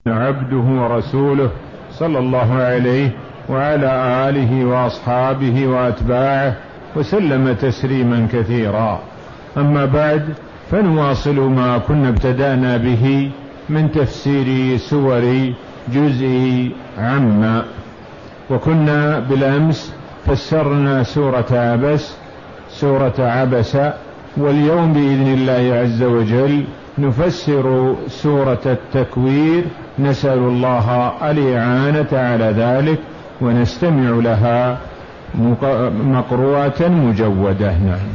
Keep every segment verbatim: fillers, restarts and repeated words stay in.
عبده ورسوله صلى الله عليه وعلى آله وأصحابه وأتباعه وسلم تسليما كثيرا. أما بعد، فنواصل ما كنا ابتدأنا به من تفسير سور جزء عما، وكنا بالأمس فسرنا سورة عبس سورة عبس، واليوم بإذن الله عز وجل نفسر سورة التكوير، نسأل الله الإعانة على ذلك ونستمع لها مقروءة مجودة. نعم.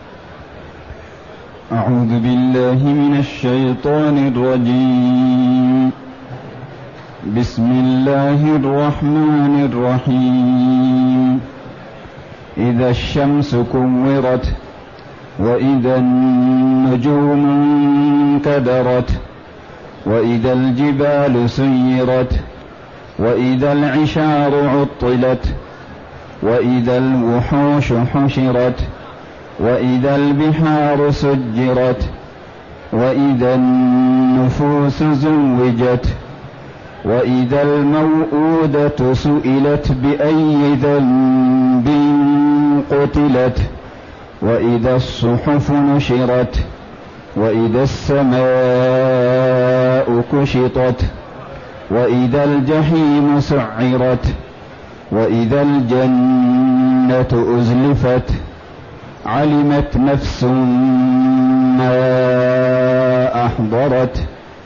أعوذ بالله من الشيطان الرجيم. بسم الله الرحمن الرحيم. إذا الشمس كورت وإذا النجوم انكدرت وإذا الجبال سيرت وإذا العشار عطلت وإذا الوحوش حشرت وإذا البحار سجرت وإذا النفوس زوجت وإذا الموءودة سئلت بأي ذنب قتلت وإذا الصحف نشرت وإذا السماء كشطت وإذا الجحيم سعرت وإذا الجنة أزلفت علمت نفس ما أحضرت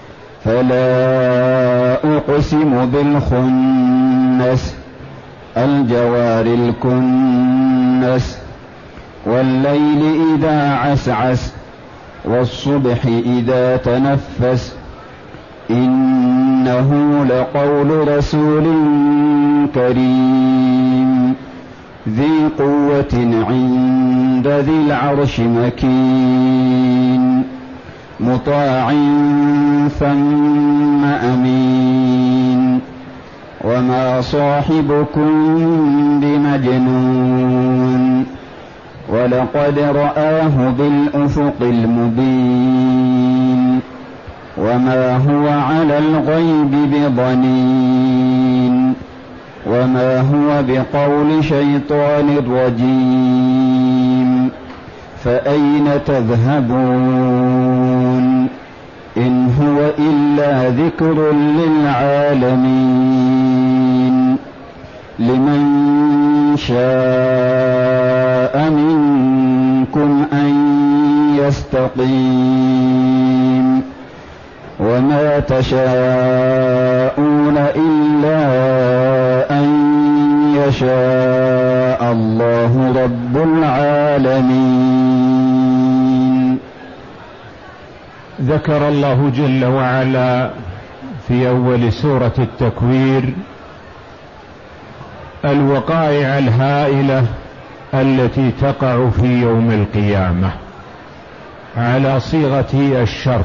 فلا أقسم بالخنس الجوار الكنس والليل إذا عسعس والصبح إذا تنفس إنه لقول رسول كريم ذي قوة عند ذي العرش مكين مطاع ثم أمين وما صاحبكم بمجنون ولقد رآه بالأفق المبين وما هو على الغيب بضنين وما هو بقول شيطان رجيم فأين تذهبون إن هو إلا ذكر للعالمين لمن شاء منكم أن يستقيم وما تشاءون إلا أن يشاء الله رب العالمين. ذكر الله جل وعلا في أول سورة التكوير الوقائع الهائلة التي تقع في يوم القيامة على صيغة الشرط،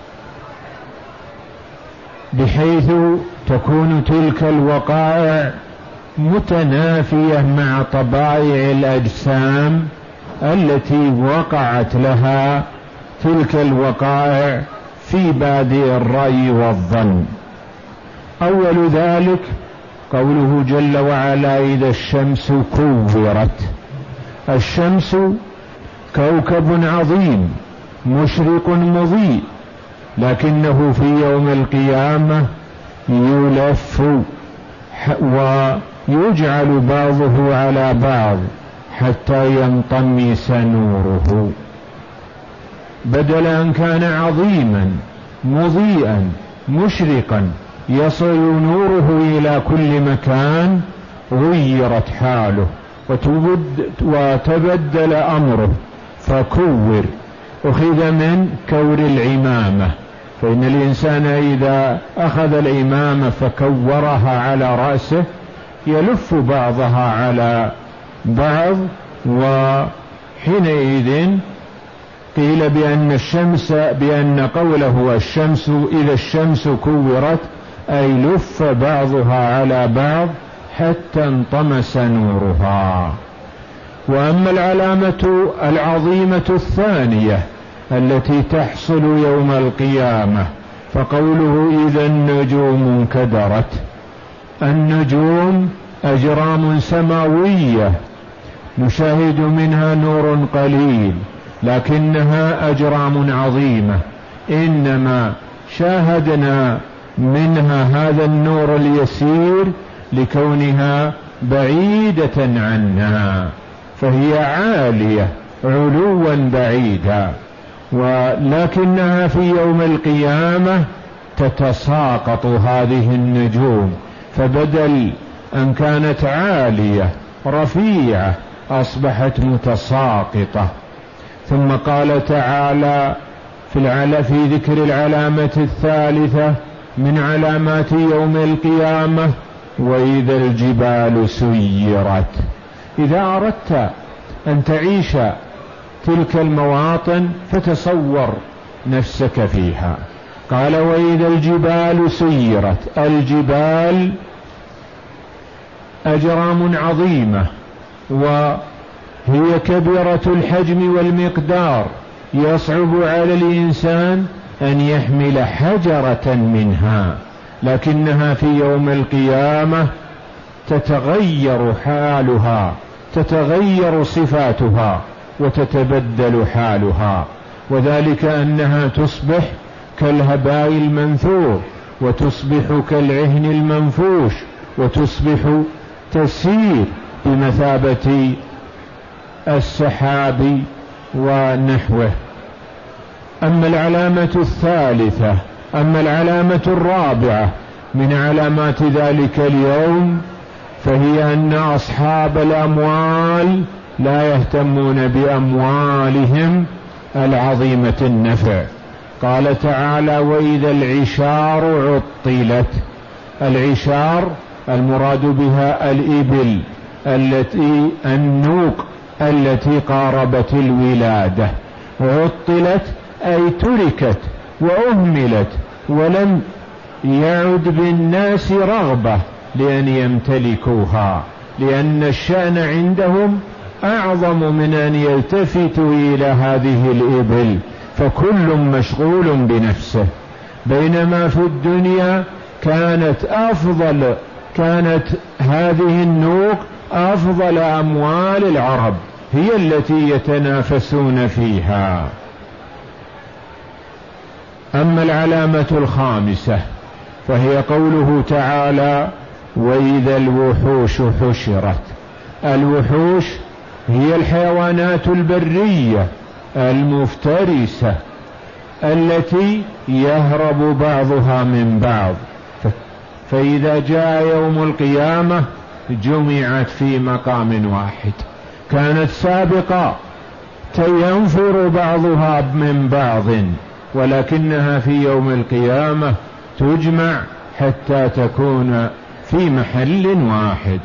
بحيث تكون تلك الوقائع متنافية مع طبائع الأجسام التي وقعت لها تلك الوقائع في بادئ الرأي والظن. أول ذلك قوله جل وعلا إذا الشمس كورت. الشمس كوكب عظيم مشرق مضيء، لكنه في يوم القيامة يلف ويجعل بعضه على بعض حتى ينطمس نوره، بدل أن كان عظيما مضيئا مشرقا يصل نوره إلى كل مكان، غيرت حاله وتبدل أمره فكور، أخذ من كور العمامة، فإن الإنسان إذا أخذ العمامة فكورها على رأسه يلف بعضها على بعض، وحينئذ قيل بأن الشمس بأن قوله الشمس إذا الشمس كورت أي لف بعضها على بعض حتى انطمس نورها. وأما العلامة العظيمة الثانية التي تحصل يوم القيامة فقوله إذا النجوم انكدرت، النجوم أجرام سماوية نشاهد منها نور قليل لكنها أجرام عظيمة، إنما شاهدنا منها هذا النور اليسير لكونها بعيدة عنا، فهي عالية علوا بعيدا، ولكنها في يوم القيامة تتساقط هذه النجوم، فبدل أن كانت عالية رفيعة أصبحت متساقطة. ثم قال تعالى في, العل... في ذكر العلامة الثالثة من علامات يوم القيامة: وإذا الجبال سيرت. إذا أردت أن تعيش تلك المواطن فتصور نفسك فيها. قال: وإذا الجبال سيرت. الجبال أجرام عظيمة وهي كبيرة الحجم والمقدار، يصعب على الإنسان أن يحمل حجرة منها، لكنها في يوم القيامة تتغير حالها، تتغير صفاتها وتتبدل حالها، وذلك أنها تصبح كالهباء المنثور، وتصبح كالعهن المنفوش، وتصبح تسير بمثابة السحاب ونحوه. أما العلامة الثالثة أما العلامة الرابعة من علامات ذلك اليوم فهي أن أصحاب الأموال لا يهتمون بأموالهم العظيمة النفع. قال تعالى: وإذا العشار عطلت. العشار المراد بها الإبل التي النوق التي قاربت الولادة، عطلت أي تركت وأهملت ولم يعد بالناس رغبة لأن يمتلكوها، لأن الشأن عندهم أعظم من أن يلتفتوا إلى هذه الإبل، فكل مشغول بنفسه. بينما في الدنيا كانت أفضل كانت هذه النوق أفضل أموال العرب، هي التي يتنافسون فيها. أما العلامة الخامسة فهي قوله تعالى: وإذا الوحوش حشرت. الوحوش هي الحيوانات البرية المفترسة التي يهرب بعضها من بعض، فإذا جاء يوم القيامة جمعت في مقام واحد. كانت سابقا ينفر بعضها من بعض، ولكنها في يوم القيامة تجمع حتى تكون في محل واحد.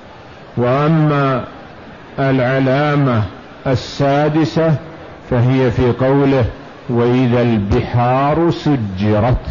وأما العلامة السادسة فهي في قوله: وإذا البحار سجرت.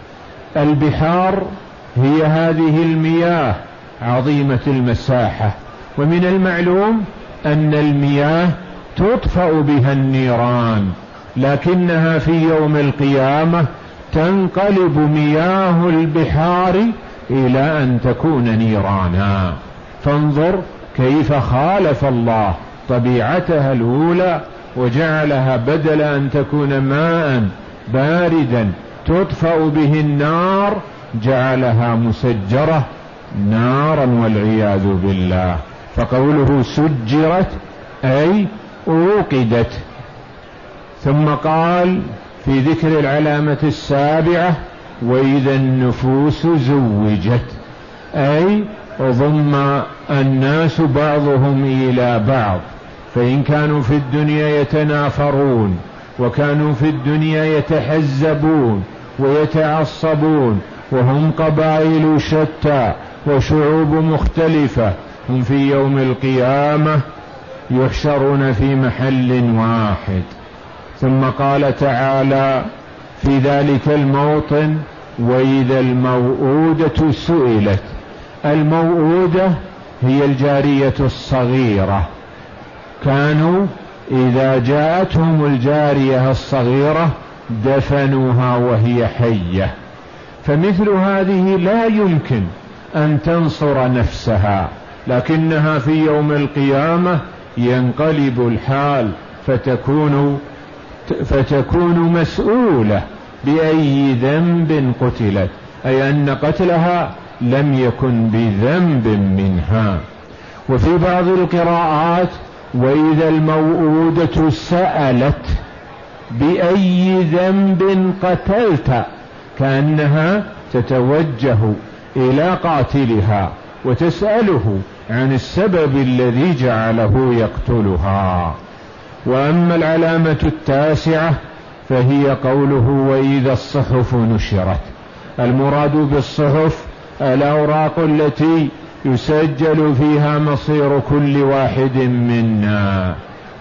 البحار هي هذه المياه عظيمة المساحة، ومن المعلوم أن المياه تطفأ بها النيران، لكنها في يوم القيامة تنقلب مياه البحار إلى أن تكون نيرانا. فانظر كيف خالف الله طبيعتها الأولى وجعلها بدل أن تكون ماء باردا تطفأ به النار جعلها مسجرة نارا والعياذ بالله. فقوله سجرت أي أوقدت. ثم قال في ذكر العلامة السابعة: وإذا النفوس زوجت، أي ضم الناس بعضهم إلى بعض، فإن كانوا في الدنيا يتنافرون وكانوا في الدنيا يتحزبون ويتعصبون وهم قبائل شتى وشعوب مختلفة، هم في يوم القيامة يحشرون في محل واحد. ثم قال تعالى في ذلك الموطن: وإذا الموءودة سئلت. الموءودة هي الجارية الصغيرة، كانوا إذا جاءتهم الجارية الصغيرة دفنوها وهي حية. فمثل هذه لا يمكن أن تنصر نفسها، لكنها في يوم القيامة ينقلب الحال فتكون فتكون مسؤولة بأي ذنب قتلت، أي أن قتلها لم يكن بذنب منها. وفي بعض القراءات وإذا الموءودة سألت بأي ذنب قتلت، كأنها تتوجه إلى قاتلها وتسأله عن السبب الذي جعله يقتلها. وأما العلامة التاسعة فهي قوله وإذا الصحف نشرت. المراد بالصحف الأوراق التي يسجل فيها مصير كل واحد منا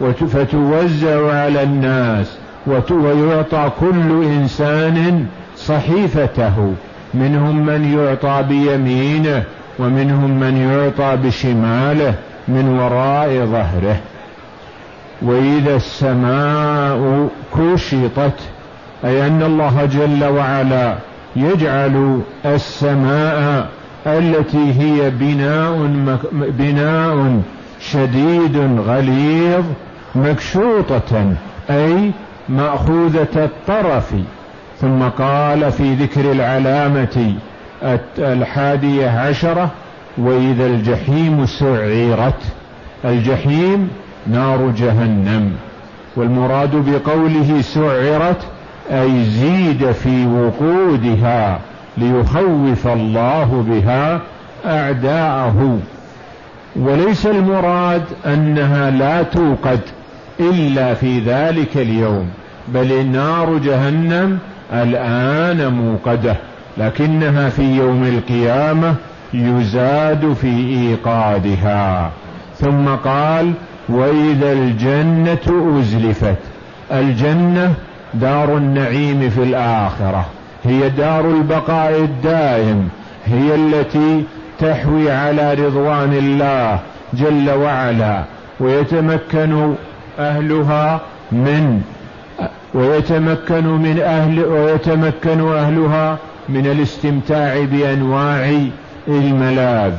فتوزع على الناس، ويعطى كل إنسان صحيفته، منهم من يعطى بيمينه ومنهم من يعطى بشماله من وراء ظهره. وإذا السماء كشطت، أي أن الله جل وعلا يجعل السماء التي هي بناء, بناء شديد غليظ مكشوطة، أي مأخوذة الطرف. ثم قال في ذكر العلامة الحادية عشرة وإذا الجحيم سعرت. الجحيم نار جهنم، والمراد بقوله سعرت أي زيد في وقودها ليخوف الله بها أعداءه. وليس المراد أنها لا توقد إلا في ذلك اليوم، بل نار جهنم الآن موقدة، لكنها في يوم القيامة يزاد في إيقادها. ثم قال وإذا الجنة أزلفت. الجنة دار النعيم في الآخرة، هي دار البقاء الدائم، هي التي تحوي على رضوان الله جل وعلا، ويتمكن أهلها من ويتمكن من أهل ويتمكن أهلها من الاستمتاع بأنواع الملاذ.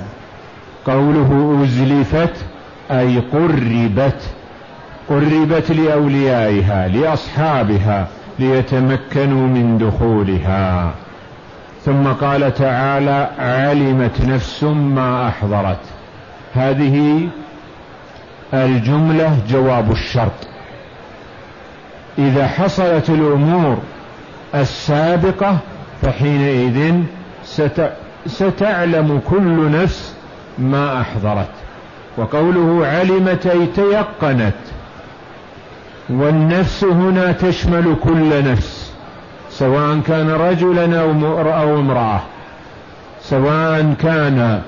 قوله أزلفت أي قربت، قربت لأوليائها لأصحابها ليتمكنوا من دخولها. ثم قال تعالى علمت نفس ما أحضرت. هذه الجملة جواب الشرط. إذا حصلت الأمور السابقة فحينئذ ستعلم كل نفس ما أحضرت. وقوله علمت أي تيقنت، والنفس هنا تشمل كل نفس، سواء كان رجلا أو امرأة، سواء كان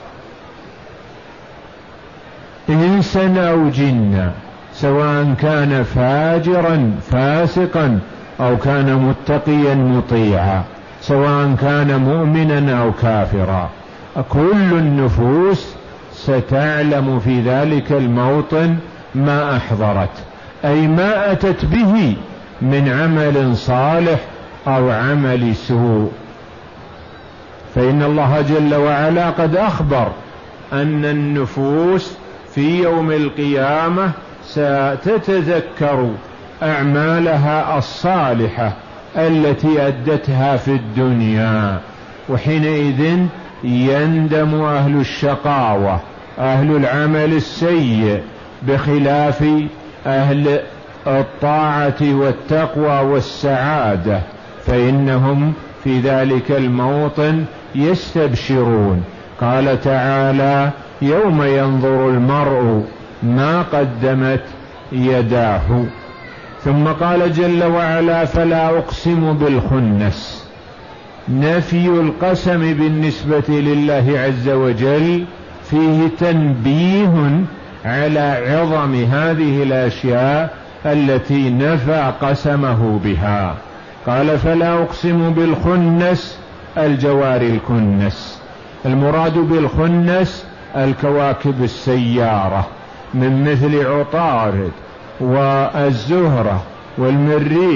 إنسا أو جنا، سواء كان فاجرا فاسقا أو كان متقيا مطيعا، سواء كان مؤمنا أو كافرا. كل النفوس ستعلم في ذلك الموطن ما أحضرت، أي ما أتت به من عمل صالح أو عمل سوء. فإن الله جل وعلا قد أخبر أن النفوس في يوم القيامة ستتذكر أعمالها الصالحة التي أدتها في الدنيا، وحينئذ يندم أهل الشقاوة أهل العمل السيء بخلاف أهل الطاعة والتقوى والسعادة، فإنهم في ذلك الموطن يستبشرون. قال تعالى يوم ينظر المرء ما قدمت يداه. ثم قال جل وعلا فلا أقسم بالخنس. نفي القسم بالنسبة لله عز وجل فيه تنبيه على عظم هذه الأشياء التي نفى قسمه بها. قال فلا أقسم بالخنس الجوار الكنس. المراد بالخنس الكواكب السيارة من مثل عطارد والزهرة والمريخ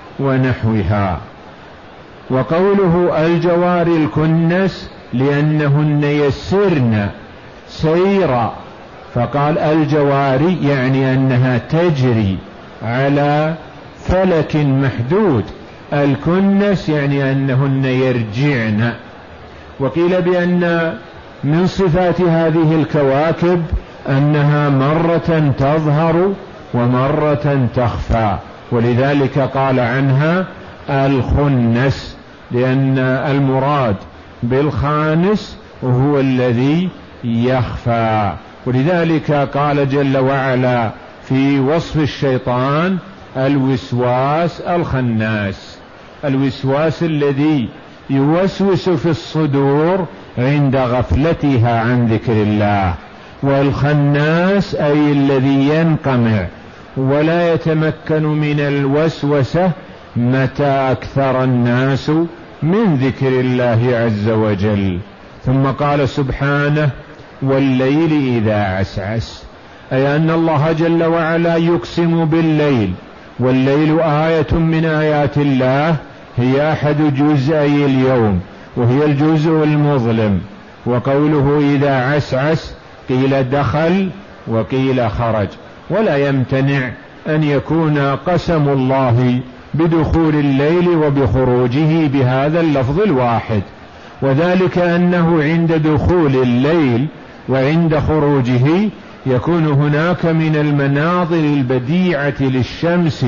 ونحوها. وقوله الجوار الكنس لأنهن يسرن سيرا، فقال الجواري يعني أنها تجري على فلك محدود، الكنس يعني أنهن يرجعن. وقيل بأن من صفات هذه الكواكب أنها مرة تظهر ومرة تخفى، ولذلك قال عنها الخنس، لأن المراد بالخانس هو الذي يخفى. ولذلك قال جل وعلا في وصف الشيطان الوسواس الخناس، الوسواس الذي يوسوس في الصدور عند غفلتها عن ذكر الله، والخناس أي الذي ينقمع ولا يتمكن من الوسوسة متى أكثر الناس من ذكر الله عز وجل. ثم قال سبحانه والليل إذا عسعس، أي أن الله جل وعلا يقسم بالليل، والليل آية من آيات الله، هي أحد جزئي اليوم وهي الجزء المظلم. وقوله إذا عسعس قيل دخل وقيل خرج، ولا يمتنع أن يكون قسم الله بدخول الليل وبخروجه بهذا اللفظ الواحد، وذلك أنه عند دخول الليل وعند خروجه يكون هناك من المناظر البديعة للشمس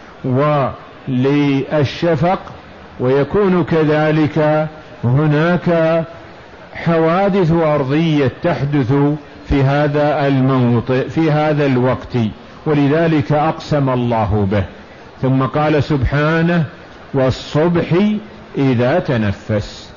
وللشفق، ويكون كذلك هناك حوادث أرضية تحدث في هذا الموطئ في هذا الوقت، ولذلك أقسم الله به. ثم قال سبحانه والصبح إذا تنفس.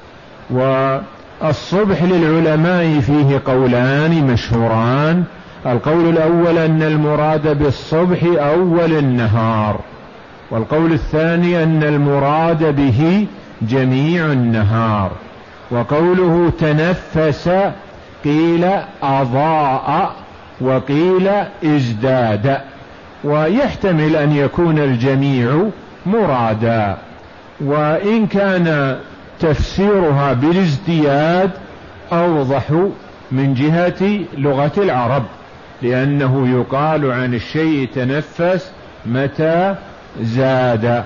والصبح للعلماء فيه قولان مشهوران، القول الأول أن المراد بالصبح أول النهار، والقول الثاني أن المراد به جميع النهار. وقوله تنفس قيل أضاء وقيل ازداد، ويحتمل أن يكون الجميع مرادا، وإن كان تفسيرها بالازدياد أوضح من جهة لغة العرب، لأنه يقال عن الشيء تنفس متى زاد.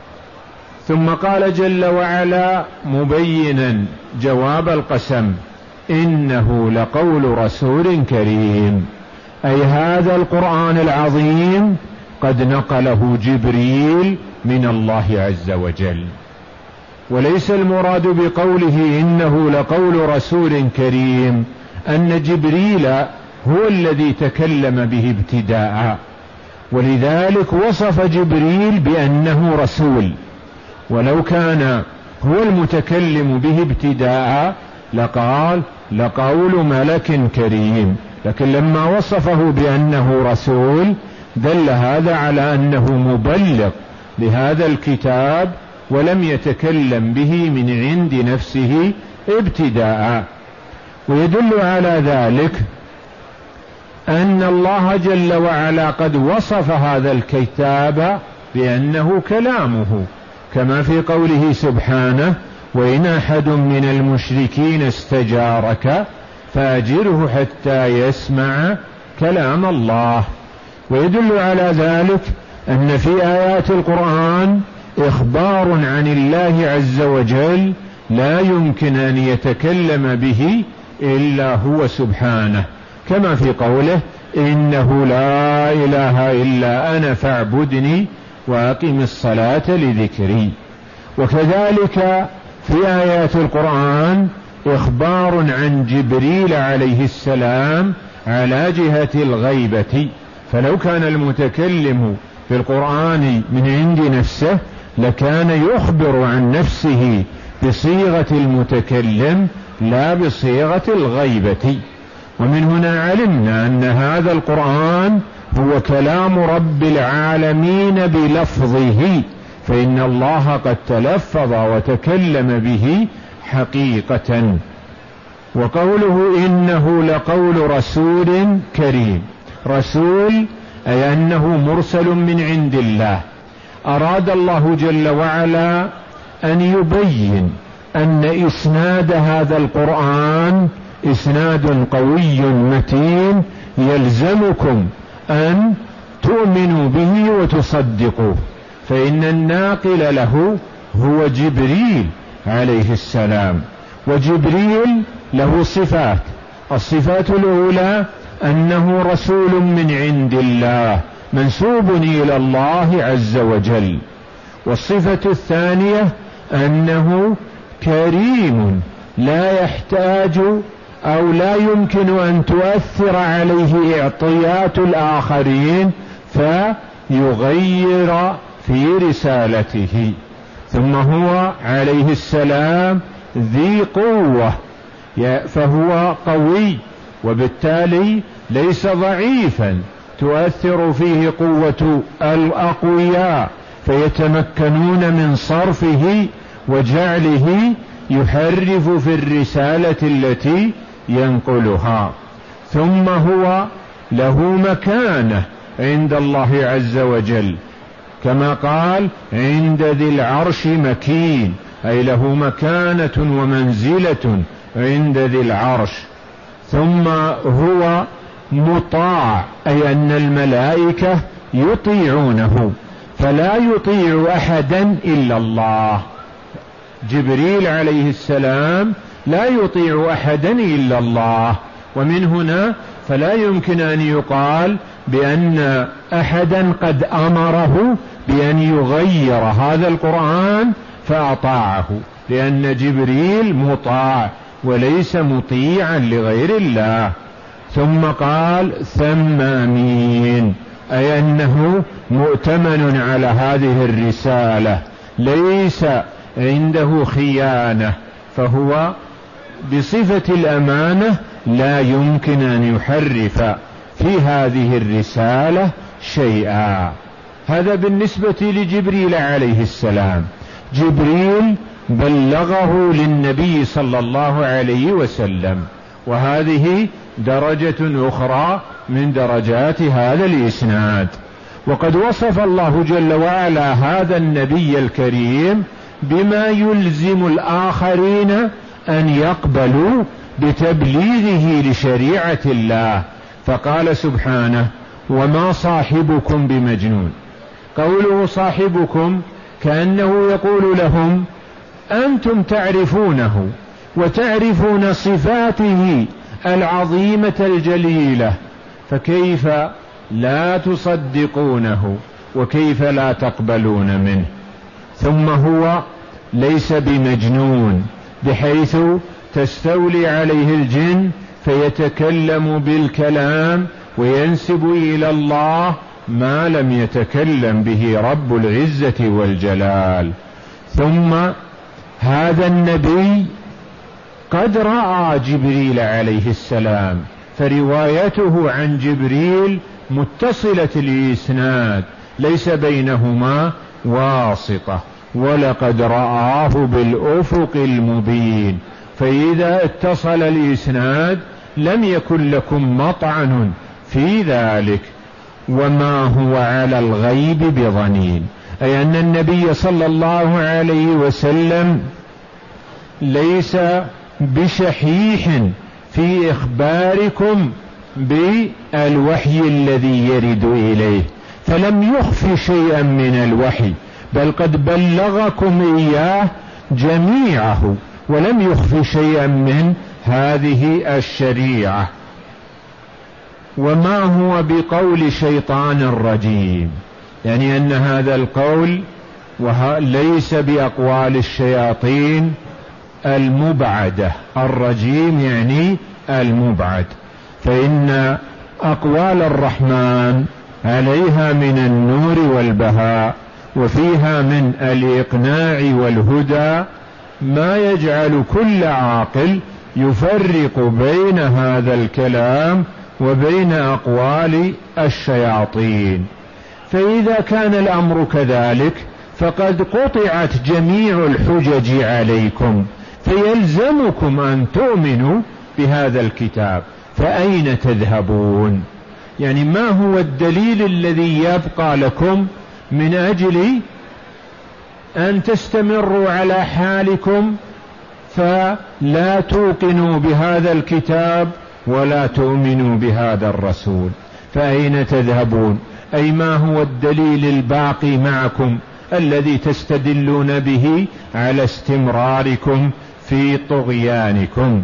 ثم قال جل وعلا مبينا جواب القسم إنه لقول رسول كريم، أي هذا القرآن العظيم قد نقله جبريل من الله عز وجل. وليس المراد بقوله إنه لقول رسول كريم أن جبريل هو الذي تكلم به ابتداء، ولذلك وصف جبريل بأنه رسول، ولو كان هو المتكلم به ابتداء لقال لقول ملك كريم، لكن لما وصفه بأنه رسول دل هذا على أنه مبلغ لهذا الكتاب ولم يتكلم به من عند نفسه ابتداء. ويدل على ذلك أن الله جل وعلا قد وصف هذا الكتاب بأنه كلامه، كما في قوله سبحانه وإن أحد من المشركين استجارك فأجره حتى يسمع كلام الله. ويدل على ذلك أن في آيات القرآن إخبار عن الله عز وجل لا يمكن أن يتكلم به إلا هو سبحانه، كما في قوله إنه لا إله إلا أنا فاعبدني وأقم الصلاة لذكري. وكذلك في آيات القرآن إخبار عن جبريل عليه السلام على جهة الغيبة، فلو كان المتكلم في القرآن من عند نفسه لكان يخبر عن نفسه بصيغة المتكلم لا بصيغة الغيبة. ومن هنا علمنا أن هذا القرآن هو كلام رب العالمين بلفظه، فإن الله قد تلفظ وتكلم به حقيقة. وقوله إنه لقول رسول كريم، رسول أي أنه مرسل من عند الله، أراد الله جل وعلا أن يبين أن إسناد هذا القرآن إسناد قوي متين يلزمكم أن تؤمنوا به وتصدقوه، فإن الناقل له هو جبريل عليه السلام، وجبريل له صفات. الصفات الأولى أنه رسول من عند الله منسوب إلى الله عز وجل، والصفة الثانية أنه كريم لا يحتاج أو لا يمكن أن تؤثر عليه إعطيات الآخرين فيغير في رسالته. ثم هو عليه السلام ذي قوة، فهو قوي وبالتالي ليس ضعيفا تؤثر فيه قوة الأقوياء فيتمكنون من صرفه وجعله يحرف في الرسالة التي ينقلها. ثم هو له مكانة عند الله عز وجل، كما قال عند ذي العرش مكين، أي له مكانة ومنزلة عند ذي العرش. ثم هو مطاع، أي أن الملائكة يطيعونه، فلا يطيع أحدا إلا الله. جبريل عليه السلام لا يطيع أحدا إلا الله، ومن هنا فلا يمكن أن يقال بأن أحدا قد أمره بأن يغير هذا القرآن فأطاعه، لأن جبريل مطاع وليس مطيعا لغير الله. ثم قال ثم أمين، أي أنه مؤتمن على هذه الرسالة، ليس عنده خيانة، فهو بصفة الأمانة لا يمكن أن يحرف في هذه الرسالة شيئا. هذا بالنسبة لجبريل عليه السلام. جبريل بلغه للنبي صلى الله عليه وسلم، وهذه درجة أخرى من درجات هذا الإسناد. وقد وصف الله جل وعلا هذا النبي الكريم بما يلزم الآخرين أن يقبلوا بتبليغه لشريعة الله، فقال سبحانه وما صاحبكم بمجنون. قوله صاحبكم كأنه يقول لهم أنتم تعرفونه وتعرفون صفاته العظيمة الجليلة، فكيف لا تصدقونه وكيف لا تقبلون منه؟ ثم هو ليس بمجنون بحيث تستولي عليه الجن فيتكلم بالكلام وينسب إلى الله ما لم يتكلم به رب العزة والجلال. ثم هذا النبي قد رأى جبريل عليه السلام، فروايته عن جبريل متصلة الإسناد ليس بينهما واسطة، ولقد رآه بالأفق المبين، فإذا اتصل الإسناد لم يكن لكم مطعن في ذلك. وما هو على الغيب بضنين، أي أن النبي صلى الله عليه وسلم ليس بشحيح في إخباركم بالوحي الذي يرد إليه، فلم يخف شيئا من الوحي، بل قد بلغكم إياه جميعه ولم يخف شيئا من هذه الشريعة. وما هو بقول شيطان رجيم، يعني أن هذا القول ليس بأقوال الشياطين المبعدة. الرجيم يعني المبعد، فإن أقوال الرحمن عليها من النور والبهاء، وفيها من الإقناع والهدى ما يجعل كل عاقل يفرق بين هذا الكلام وبين أقوال الشياطين. فإذا كان الأمر كذلك فقد قطعت جميع الحجج عليكم، فيلزمكم أن تؤمنوا بهذا الكتاب، فأين تذهبون؟ يعني ما هو الدليل الذي يبقى لكم من أجل أن تستمروا على حالكم فلا توقنوا بهذا الكتاب ولا تؤمنوا بهذا الرسول، فأين تذهبون؟ أي ما هو الدليل الباقي معكم الذي تستدلون به على استمراركم في طغيانكم؟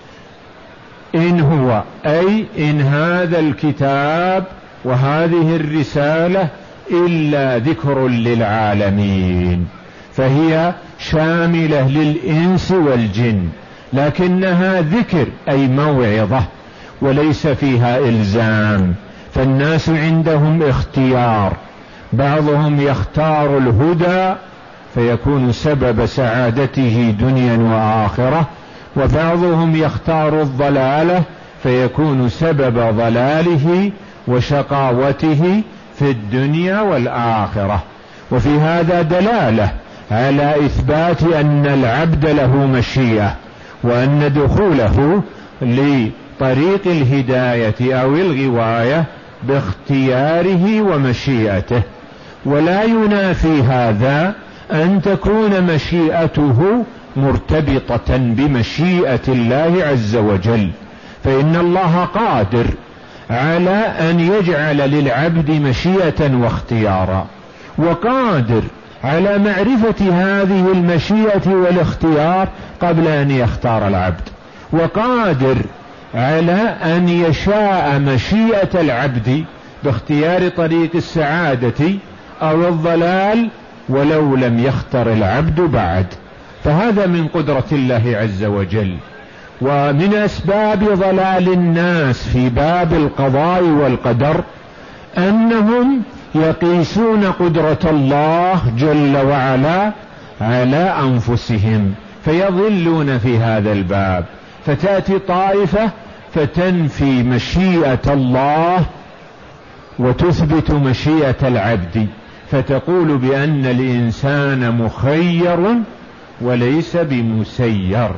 إن هو أي إن هذا الكتاب وهذه الرسالة إلا ذكر للعالمين، فهي شاملة للإنس والجن، لكنها ذكر أي موعظة وليس فيها إلزام، فالناس عندهم اختيار، بعضهم يختار الهدى فيكون سبب سعادته دنيا وآخرة، وبعضهم يختار الضلالة فيكون سبب ضلاله وشقاوته في الدنيا والآخرة. وفي هذا دلالة على إثبات أن العبد له مشيئة، وأن دخوله لطريق الهداية أو الغواية باختياره ومشيئته، ولا ينافي هذا أن تكون مشيئته مرتبطة بمشيئة الله عز وجل، فإن الله قادر على أن يجعل للعبد مشيئة واختيارا، وقادر على معرفة هذه المشيئة والاختيار قبل أن يختار العبد، وقادر على أن يشاء مشيئة العبد باختيار طريق السعادة أو الضلال ولو لم يختر العبد بعد، فهذا من قدرة الله عز وجل. ومن أسباب ضلال الناس في باب القضاء والقدر أنهم يقيسون قدرة الله جل وعلا على أنفسهم فيضلون في هذا الباب، فتأتي طائفة فتنفي مشيئة الله وتثبت مشيئة العبد، فتقول بأن الإنسان مخير وليس بمسير،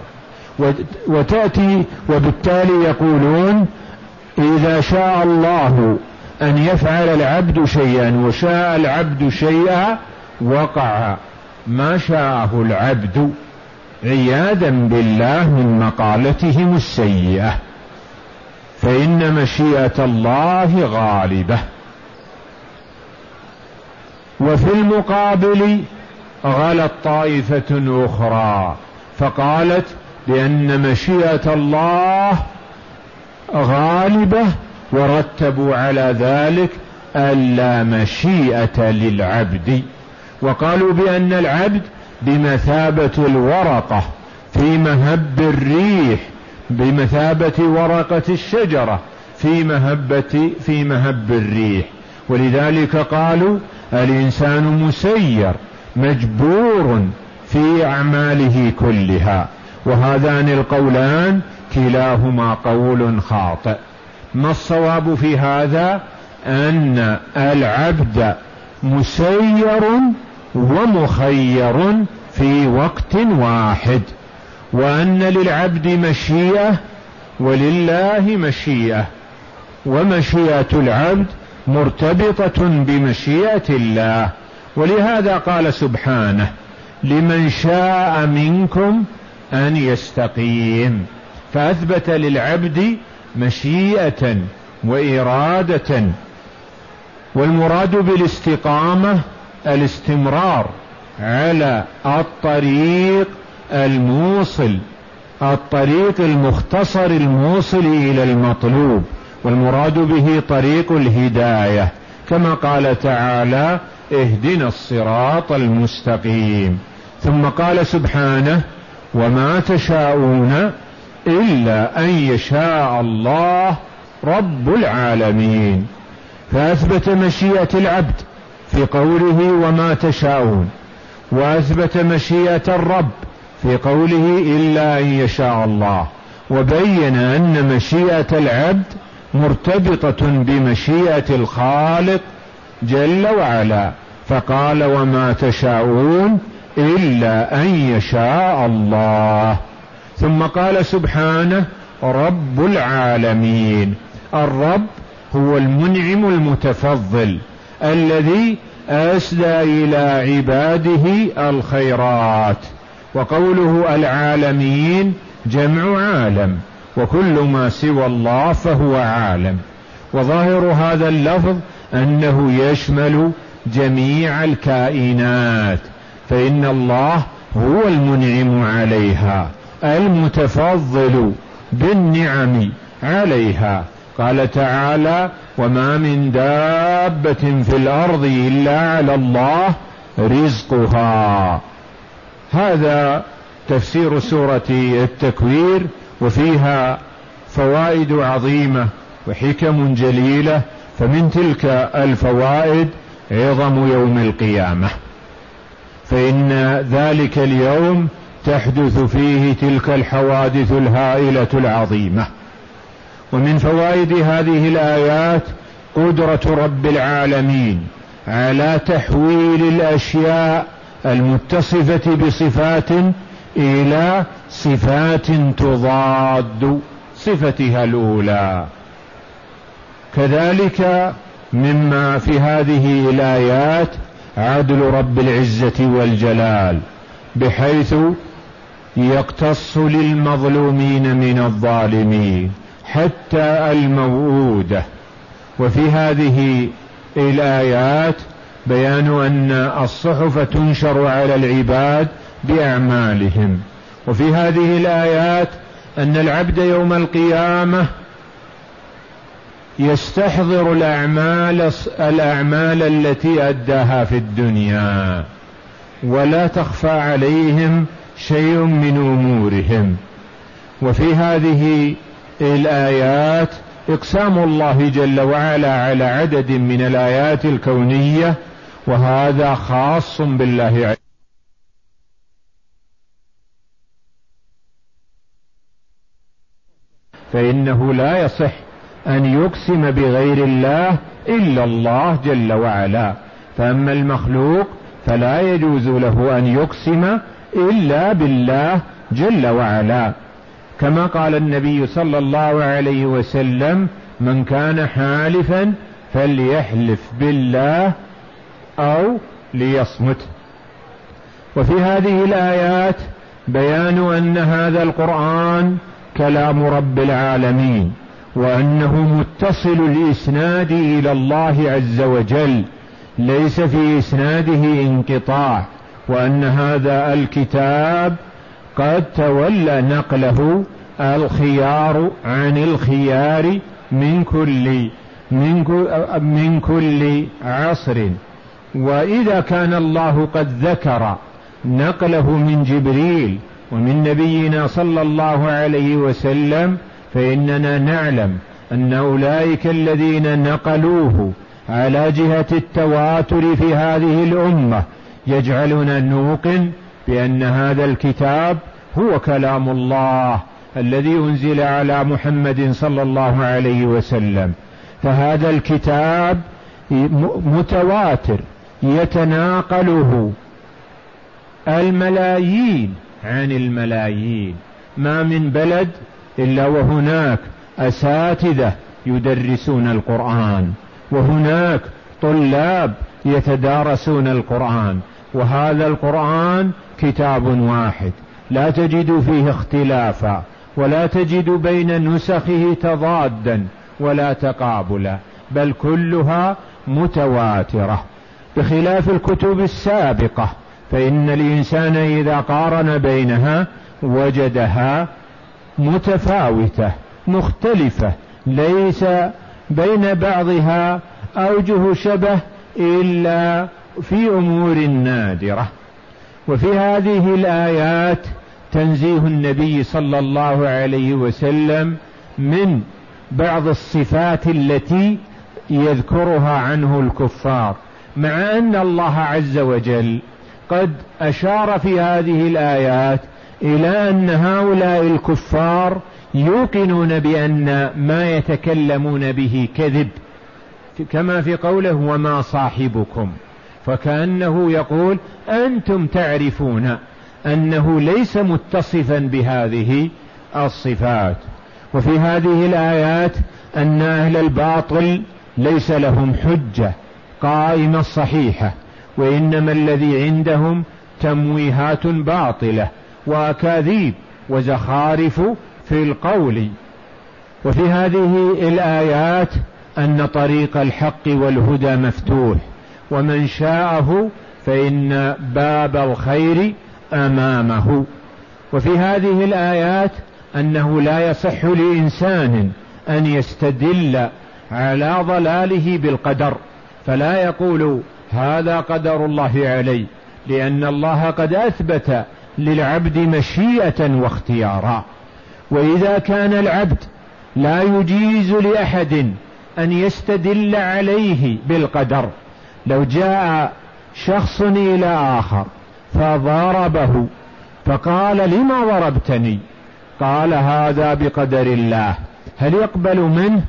وتأتي وبالتالي يقولون إذا شاء الله أن يفعل العبد شيئا وشاء العبد شيئا وقع ما شاءه العبد، عياذا بالله من مقالتهم السيئة، فإن مشيئة الله غالبة. وفي المقابل غلت طائفة أخرى فقالت بأن مشيئة الله غالبة، ورتبوا على ذلك ألا مشيئة للعبد، وقالوا بأن العبد بمثابة الورقة في مهب الريح، بمثابة ورقة الشجرة في مهبة في مهب الريح، ولذلك قالوا الإنسان مسير مجبور في أعماله كلها. وهذان القولان كلاهما قول خاطئ. ما الصواب في هذا؟ أن العبد مسير ومخير في وقت واحد، وأن للعبد مشيئة ولله مشيئة، ومشيئة العبد مرتبطة بمشيئة الله. ولهذا قال سبحانه لمن شاء منكم أن يستقيم، فأثبت للعبد مشيئة وإرادة. والمراد بالاستقامة الاستمرار على الطريق الموصل، الطريق المختصر الموصل إلى المطلوب، والمراد به طريق الهداية، كما قال تعالى اهدنا الصراط المستقيم. ثم قال سبحانه وما تشاءون إلا أن يشاء الله رب العالمين، فأثبت مشيئة العبد في قوله وما تشاءون، وأثبت مشيئة الرب في قوله إلا أن يشاء الله، وبين أن مشيئة العبد مرتبطة بمشيئة الخالق جل وعلا، فقال وما تشاءون إلا أن يشاء الله. ثم قال سبحانه رب العالمين، الرب هو المنعم المتفضل الذي أسدى إلى عباده الخيرات. وقوله العالمين جمع عالم، وكل ما سوى الله فهو عالم. وظاهر هذا اللفظ أنه يشمل جميع الكائنات، فإن الله هو المنعم عليها المتفضل بالنعم عليها. قال تعالى: وما من دابة في الأرض إلا على الله رزقها. هذا تفسير سورة التكوير، وفيها فوائد عظيمة وحكم جليلة. فمن تلك الفوائد عظم يوم القيامة، فإن ذلك اليوم تحدث فيه تلك الحوادث الهائلة العظيمة. ومن فوائد هذه الآيات قدرة رب العالمين على تحويل الأشياء المتصفة بصفات إلى صفات تضاد صفتها الأولى. كذلك مما في هذه الآيات عدل رب العزة والجلال، بحيث يقتص للمظلومين من الظالمين حتى الموؤودة. وفي هذه الآيات بيان أن الصحف تنشر على العباد بأعمالهم. وفي هذه الآيات أن العبد يوم القيامة يستحضر الأعمال, الأعمال التي أداها في الدنيا، ولا تخفى عليهم شيء من أمورهم. وفي هذه الآيات إقسام الله جل وعلا على عدد من الآيات الكونية، وهذا خاص بالله عز، فإنه لا يصح أن يقسم بغير الله إلا الله جل وعلا. فأما المخلوق فلا يجوز له أن يقسم إلا بالله جل وعلا، كما قال النبي صلى الله عليه وسلم: من كان حالفا فليحلف بالله أو ليصمت. وفي هذه الآيات بيان أن هذا القرآن كلام رب العالمين، وأنه متصل الإسناد إلى الله عز وجل، ليس في إسناده انقطاع، وأن هذا الكتاب قد تولى نقله الخيار عن الخيار من كل من كل, من كل عصر. وإذا كان الله قد ذكر نقله من جبريل ومن نبينا صلى الله عليه وسلم، فإننا نعلم أن أولئك الذين نقلوه على جهة التواتر في هذه الأمة يجعلنا نوقن بأن هذا الكتاب هو كلام الله الذي أنزل على محمد صلى الله عليه وسلم. فهذا الكتاب متواتر يتناقله الملايين عن الملايين، ما من بلد إلا وهناك أساتذة يدرسون القرآن، وهناك طلاب يتدارسون القرآن. وهذا القرآن كتاب واحد لا تجد فيه اختلافا، ولا تجد بين نسخه تضادا ولا تقابلا، بل كلها متواترة، بخلاف الكتب السابقة، فإن الإنسان إذا قارن بينها وجدها متفاوتة مختلفة، ليس بين بعضها أوجه شبه إلا في أمور نادرة. وفي هذه الآيات تنزيه النبي صلى الله عليه وسلم من بعض الصفات التي يذكرها عنه الكفار، مع أن الله عز وجل قد أشار في هذه الآيات إلى أن هؤلاء الكفار يوقنون بأن ما يتكلمون به كذب، كما في قوله: وما صاحبكم، فكأنه يقول: أنتم تعرفون أنه ليس متصفا بهذه الصفات. وفي هذه الآيات أن أهل الباطل ليس لهم حجة قائمة صحيحة، وإنما الذي عندهم تمويهات باطلة وأكاذيب وزخارف في القول. وفي هذه الآيات أن طريق الحق والهدى مفتوح، ومن شاءه فإن باب الخير أمامه. وفي هذه الآيات أنه لا يصح لإنسان أن يستدل على ضلاله بالقدر، فلا يقول هذا قدر الله علي، لأن الله قد أثبت للعبد مشيئة واختيارا. وإذا كان العبد لا يجيز لأحد أن يستدل عليه بالقدر، لو جاء شخص إلى آخر فضربه فقال لما ضربتني؟ قال هذا بقدر الله، هل يقبل منه؟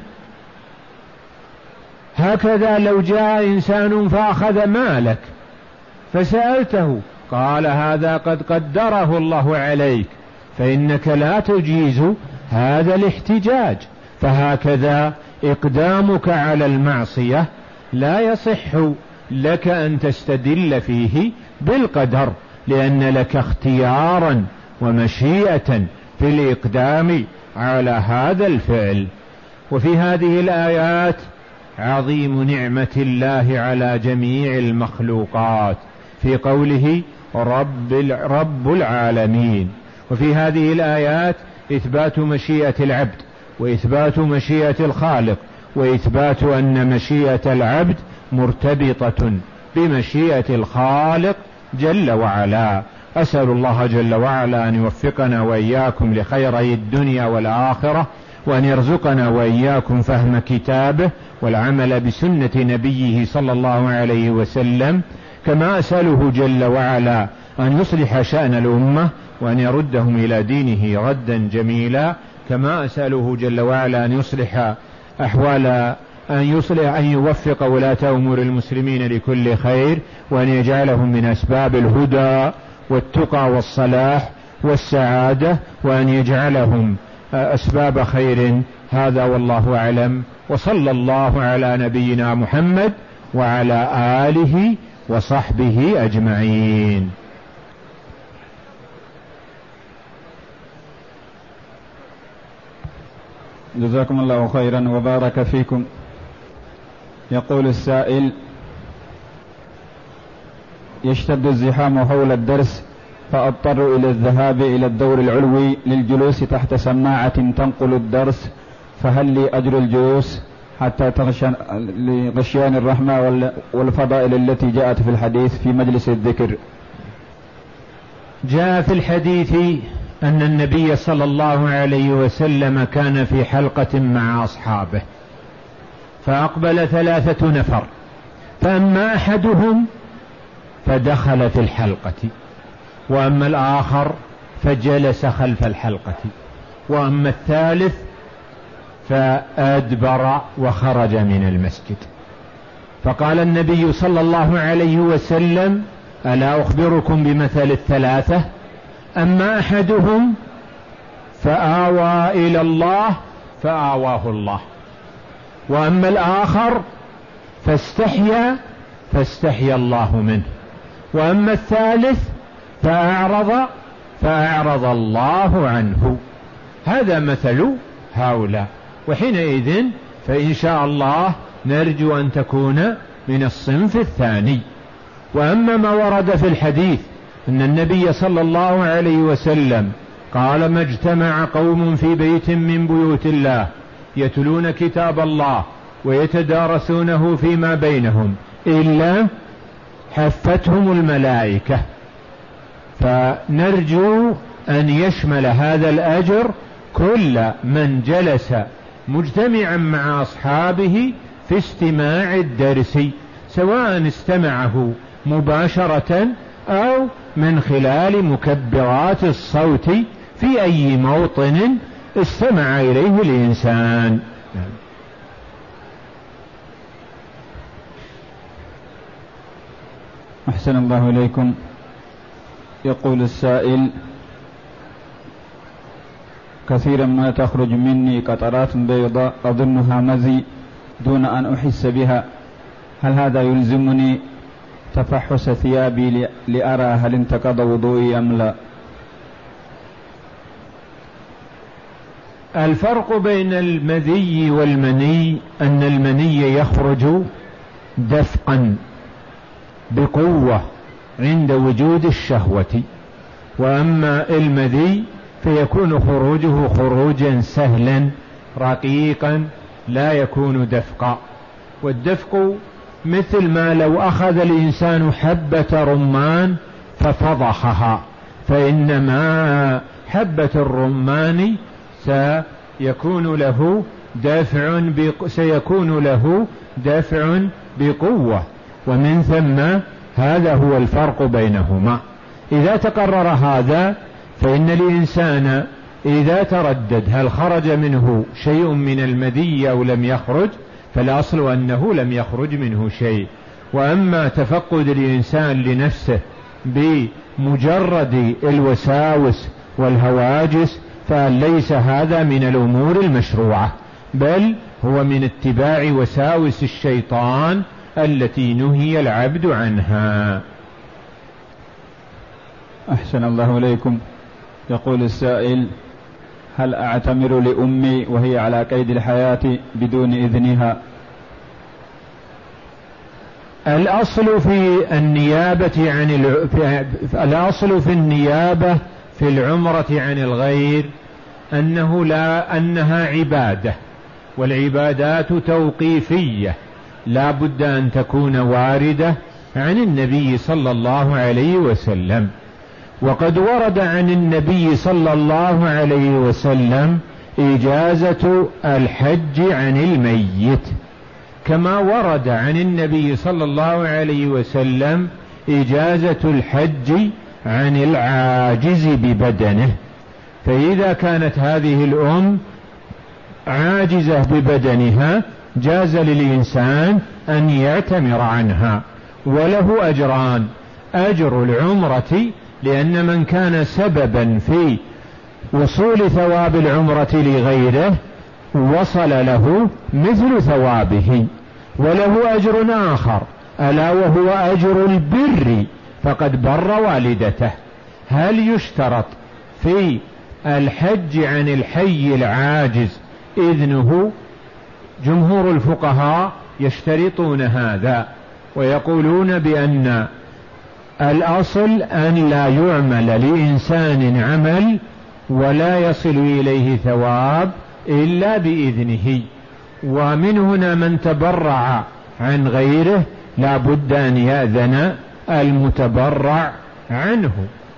هكذا لو جاء إنسان فأخذ مالك فسألته قال هذا قد قدره الله عليك، فإنك لا تجيز هذا الاحتجاج. فهكذا إقدامك على المعصية لا يصح لك أن تستدل فيه بالقدر، لأن لك اختيارا ومشيئة في الإقدام على هذا الفعل. وفي هذه الآيات عظيم نعمة الله على جميع المخلوقات في قوله رب رب العالمين. وفي هذه الآيات إثبات مشيئة العبد، وإثبات مشيئة الخالق، وإثبات أن مشيئة العبد مرتبطة بمشيئة الخالق جل وعلا. أسأل الله جل وعلا أن يوفقنا وإياكم لخيري الدنيا والآخرة، وأن يرزقنا وإياكم فهم كتابه والعمل بسنة نبيه صلى الله عليه وسلم. كما أسأله جل وعلا أن يصلح شأن الأمة وأن يردهم إلى دينه ردا جميلا. كما أسأله جل وعلا أن يصلح أحوال أن يصلح أن يوفق ولاة أمور المسلمين لكل خير، وأن يجعلهم من أسباب الهدى والتقى والصلاح والسعادة، وأن يجعلهم أسباب خير. هذا والله أعلم، وصلى الله على نبينا محمد وعلى آله وصحبه أجمعين. جزاكم الله خيرا وبارك فيكم. يقول السائل: يشتد الزحام حول الدرس، فأضطر إلى الذهاب إلى الدور العلوي للجلوس تحت سماعة تنقل الدرس، فهل لي أجر الجلوس حتى لغشيان الرحمة والفضائل التي جاءت في الحديث في مجلس الذكر؟ جاء في الحديث أن النبي صلى الله عليه وسلم كان في حلقة مع أصحابه، فأقبل ثلاثة نفر، فأما أحدهم فدخل في الحلقة، وأما الآخر فجلس خلف الحلقة، وأما الثالث فأدبر وخرج من المسجد. فقال النبي صلى الله عليه وسلم: ألا أخبركم بمثل الثلاثة؟ أما أحدهم فآوى إلى الله فآواه الله، وأما الآخر فاستحيا فاستحيا الله منه، وأما الثالث فأعرض فأعرض الله عنه. هذا مثل هؤلاء. وحينئذ فإن شاء الله نرجو أن تكون من الصنف الثاني. وأما ما ورد في الحديث أن النبي صلى الله عليه وسلم قال: ما اجتمع قوم في بيت من بيوت الله يتلون كتاب الله ويتدارسونه فيما بينهم إلا حفتهم الملائكة. فنرجو أن يشمل هذا الأجر كل من جلس مجتمعا مع أصحابه في استماع الدرس، سواء استمعه مباشرة أو من خلال مكبرات الصوت في أي موطن استمع إليه الإنسان. أحسن الله إليكم. يقول السائل: كثيرا ما تخرج مني قطرات بيضاء أظنها مزي دون أن أحس بها، هل هذا يلزمني تفحص ثيابي لأرى هل انتقض وضوئي أم لا؟ الفرق بين المذي والمني أن المني يخرج دفقا بقوة عند وجود الشهوة، وأما المذي فيكون خروجه خروجا سهلا رقيقا لا يكون دفقا. والدفق مثل ما لو أخذ الإنسان حبة رمان ففضخها، فإنما حبة الرمان سيكون له دافع سيكون له دافع بقوة، ومن ثم هذا هو الفرق بينهما. إذا تقرر هذا فإن الإنسان إذا تردد هل خرج منه شيء من المذي أو لم يخرج، فالأصل أنه لم يخرج منه شيء. وأما تفقد الإنسان لنفسه بمجرد الوساوس والهواجس فليس هذا من الأمور المشروعة، بل هو من اتباع وساوس الشيطان التي نهي العبد عنها. أحسن الله إليكم. يقول السائل: هل أعتمر لأمي وهي على قيد الحياة بدون إذنها؟ الأصل في النيابة عن ال... في... الأصل في النيابة في العمرة عن الغير أنه لا أنها عبادة، والعبادات توقيفية لا بد أن تكون واردة عن النبي صلى الله عليه وسلم. وقد ورد عن النبي صلى الله عليه وسلم إجازة الحج عن الميت، كما ورد عن النبي صلى الله عليه وسلم إجازة الحج عن العاجز ببدنه. فإذا كانت هذه الأم عاجزة ببدنها جاز للإنسان أن يعتمر عنها، وله أجران: أجر العمرة لأن من كان سببا في وصول ثواب العمرة لغيره وصل له مثل ثوابه، وله أجر آخر ألا وهو أجر البر فقد بر والدته. هل يشترط في الحج عن الحي العاجز إذنه؟ جمهور الفقهاء يشترطون هذا ويقولون بأن الأصل أن لا يعمل لإنسان عمل ولا يصل إليه ثواب إلا بإذنه، ومن هنا من تبرع عن غيره لا بد أن يأذن المتبرع عنه.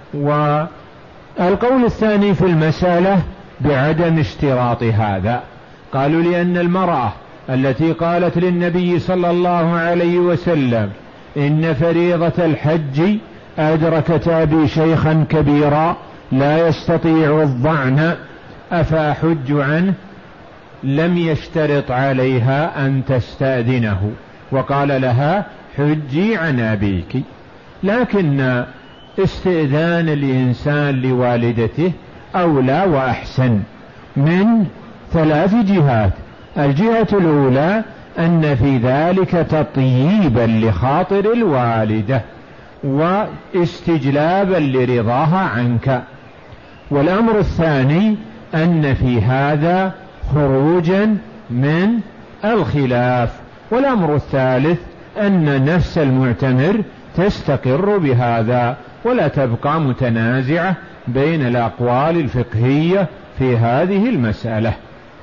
والقول الثاني في المسألة بعدم اشتراط هذا، قالوا لأن المرأة التي قالت للنبي صلى الله عليه وسلم إن فريضة الحج أدركت أبي شيخا كبيرا لا يستطيع الضعن أفأحج عنه، لم يشترط عليها أن تستأذنه وقال لها حجي عن أبيك. لكن استئذان الإنسان لوالدته أولى وأحسن من ثلاث جهات. الجهة الأولى أن في ذلك تطييبا لخاطر الوالدة واستجلابا لرضاها عنك، والأمر الثاني أن في هذا خروجا من الخلاف، والأمر الثالث أن نفس المعتمر تستقر بهذا ولا تبقى متنازعة بين الأقوال الفقهية في هذه المسألة.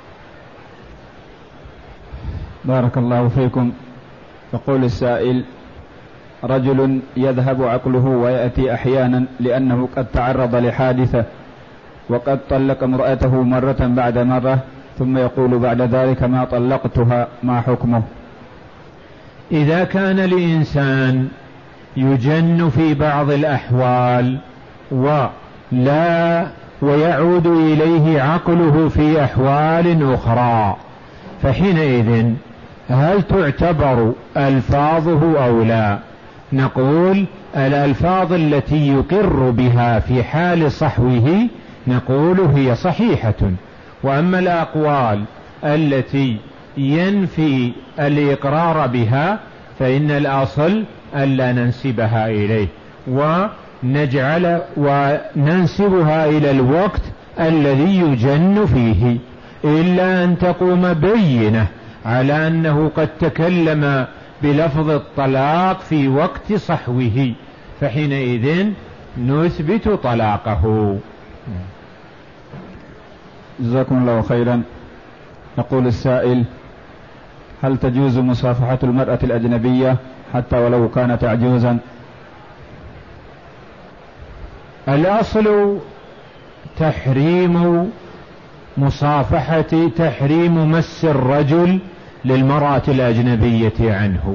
بارك الله فيكم. يقول السائل: رجل يذهب عقله ويأتي أحيانا لأنه قد تعرض لحادثة وقد طلق امرأته مرة بعد مرة ثم يقول بعد ذلك ما طلقتها، ما حكمه؟ إذا كان الإنسان يجن في بعض الأحوال ولا ويعود إليه عقله في أحوال أخرى، فحينئذ هل تعتبر ألفاظه أو لا؟ نقول الألفاظ التي يقر بها في حال صحوه نقول هي صحيحة، وأما الأقوال التي ينفي الإقرار بها فإن الأصل ألا ننسبها إليه ونجعل وننسبها إلى الوقت الذي يجن فيه، إلا أن تقوم بينة على أنه قد تكلم بلفظ الطلاق في وقت صحوه، فحينئذ نثبت طلاقه. جزاكم الله خيرا. يقول السائل: هل تجوز مصافحة المرأة الأجنبية حتى ولو كانت عجوزا؟ الأصل تحريم مصافحة تحريم مس الرجل للمرأة الأجنبية عنه،